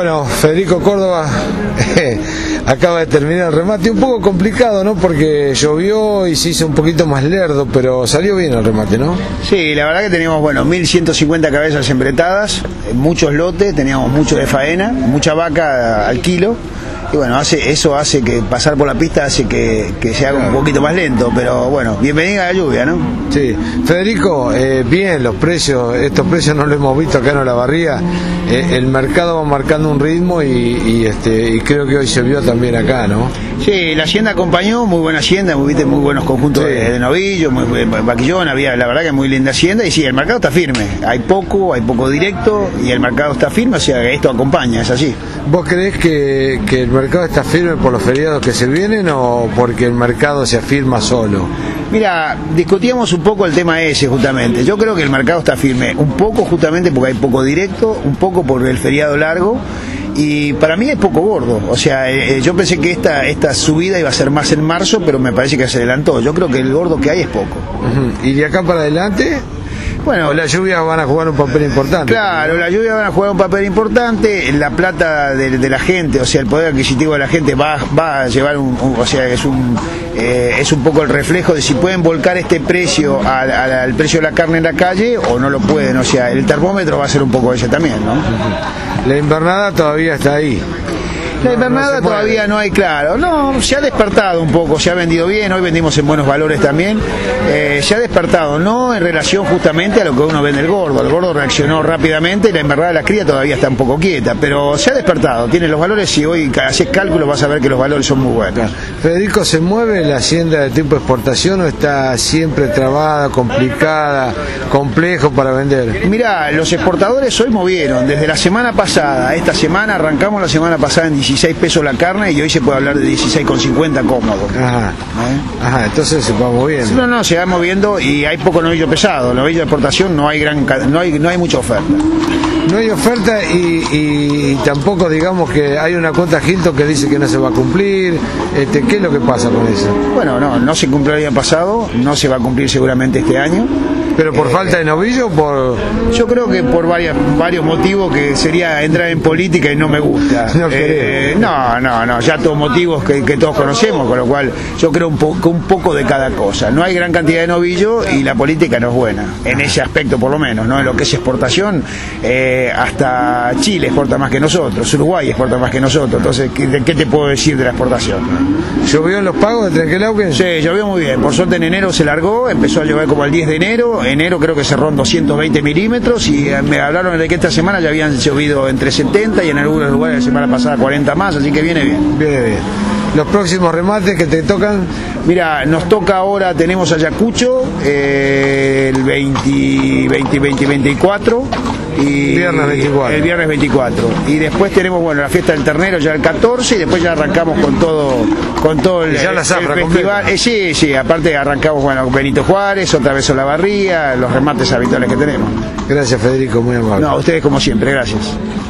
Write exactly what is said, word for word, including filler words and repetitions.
Bueno, Federico Córdoba acaba de terminar el remate, un poco complicado, ¿no? Porque llovió y se hizo un poquito más lerdo, pero salió bien el remate, ¿no? Sí, la verdad que teníamos, bueno, mil ciento cincuenta cabezas embretadas, muchos lotes, teníamos mucho de faena, mucha vaca al kilo. Y bueno, hace, eso hace que pasar por la pista hace que, que se haga un poquito más lento, pero bueno, bienvenida a la lluvia, ¿no? Sí. Federico, eh, bien, los precios, estos precios no los hemos visto acá en Olavarría, eh, el mercado va marcando un ritmo y, y, este, y creo que hoy se vio también acá, ¿no? Sí, la hacienda acompañó, muy buena hacienda, muy, viste, muy buenos conjuntos sí. de, de novillos, muy, muy vaquillón, había la verdad que muy linda hacienda y sí, el mercado está firme, hay poco, hay poco directo y el mercado está firme, o sea que esto acompaña, es así. ¿Vos creés que, que el mercado está firme por los feriados que se vienen o porque el mercado se afirma solo? Mira, discutíamos un poco el tema ese justamente. Yo creo que el mercado está firme, un poco justamente porque hay poco directo, un poco por el feriado largo y para mí es poco gordo. O sea, eh, yo pensé que esta, esta subida iba a ser más en marzo, pero me parece que se adelantó. Yo creo que el gordo que hay es poco. Uh-huh. ¿Y de acá para adelante? Bueno, las lluvias van a jugar un papel importante. Claro, las lluvias van a jugar un papel importante. La plata de, de la gente, o sea, el poder adquisitivo de la gente va, va a llevar un, un, o sea, es un, eh, es un poco el reflejo de si pueden volcar este precio al, al, al precio de la carne en la calle o no lo pueden. O sea, el termómetro va a ser un poco ese también, ¿no? La invernada todavía está ahí. La invernada no, no todavía no hay, claro, no, se ha despertado un poco, se ha vendido bien, hoy vendimos en buenos valores también, eh, se ha despertado, no en relación justamente a lo que uno vende el gordo, el gordo reaccionó rápidamente y la invernada de la cría todavía está un poco quieta, pero se ha despertado, tiene los valores y hoy haces cálculos vas a ver que los valores son muy buenos. Federico, ¿se mueve la hacienda de tipo de exportación o está siempre trabada, complicada, complejo para vender? Mirá, los exportadores hoy movieron, desde la semana pasada a esta semana, arrancamos la semana pasada en dieciséis pesos la carne y hoy se puede hablar de dieciséis con cincuenta cómodo. Ajá, ¿eh? Ajá, entonces se va moviendo. No, no, se va moviendo y hay poco novillo pesado, novillo de exportación no hay gran, no hay, no hay mucha oferta. No hay oferta y, y, y tampoco digamos que hay una cuota Hilton que dice que no se va a cumplir. Este, ¿qué es lo que pasa con eso? Bueno, no, no se cumplió el año pasado, no se va a cumplir seguramente este año. ¿Pero por eh, falta de novillo o por...? Yo creo que por varias, varios motivos que sería entrar en política y no me gusta. No, eh, no, no, no, ya todos motivos que, que todos conocemos, con lo cual yo creo un, po un poco de cada cosa. No hay gran cantidad de novillo y la política no es buena, en ese aspecto por lo menos, ¿no? En lo que es exportación, eh, hasta Chile exporta más que nosotros, Uruguay exporta más que nosotros, entonces, ¿qué, qué te puedo decir de la exportación? ¿Llovió en los pagos de Trenquelauquen? Sí, llovió muy bien, por suerte en enero se largó, empezó a llover como el diez de enero, enero creo que cerró en doscientos veinte milímetros y me hablaron de que esta semana ya habían llovido entre setenta y en algunos lugares la semana pasada cuarenta más, así que viene bien. Viene bien. ¿Los próximos remates que te tocan? Mira, nos toca ahora, tenemos Ayacucho eh, el veinte, veinte, veinte, veinticuatro y viernes veinticuatro. El viernes veinticuatro y después tenemos, bueno, la fiesta del ternero ya el catorce y después ya arrancamos con todo con todo el, ya la zafra el festival. Eh, sí, sí, aparte arrancamos, bueno, Benito Juárez, otra vez Olavarría, los remates habituales que tenemos. Gracias, Federico, muy amable. No, a ustedes como siempre, gracias.